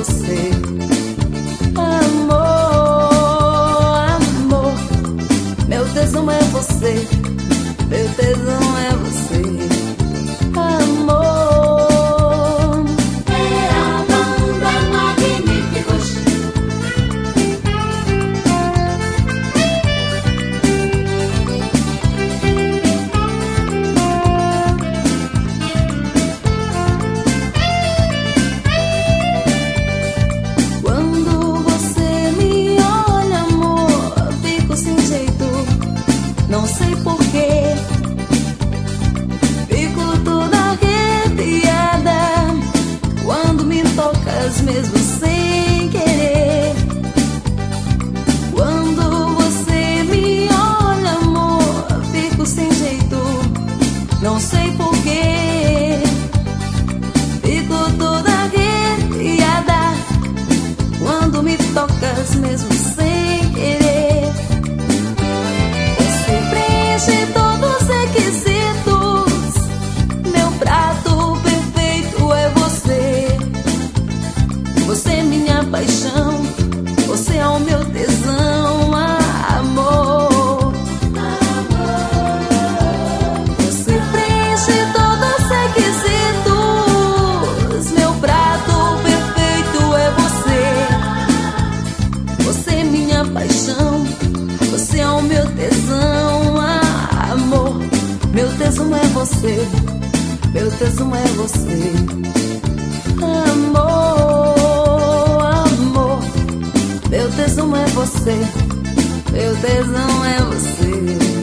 você. Amor, amor, meu tesão é você. Meu tesão é você. Amor. Não sei porquê, fico toda arrepiada quando me tocas mesmo sem querer. Quando você me olha, amor, fico sem jeito. Não sei porquê, fico toda arrepiada quando me tocas mesmo sem querer. Todos os requisitos, meu prato perfeito é você. Você é minha paixão, você é o meu tesão, amor. Você preenche todos os requisitos, meu prato perfeito é você. Você é minha paixão, você é o meu tesão, amor. Meu tesão é você, meu tesão é você. Amor, amor, meu tesão é você, meu tesão é você.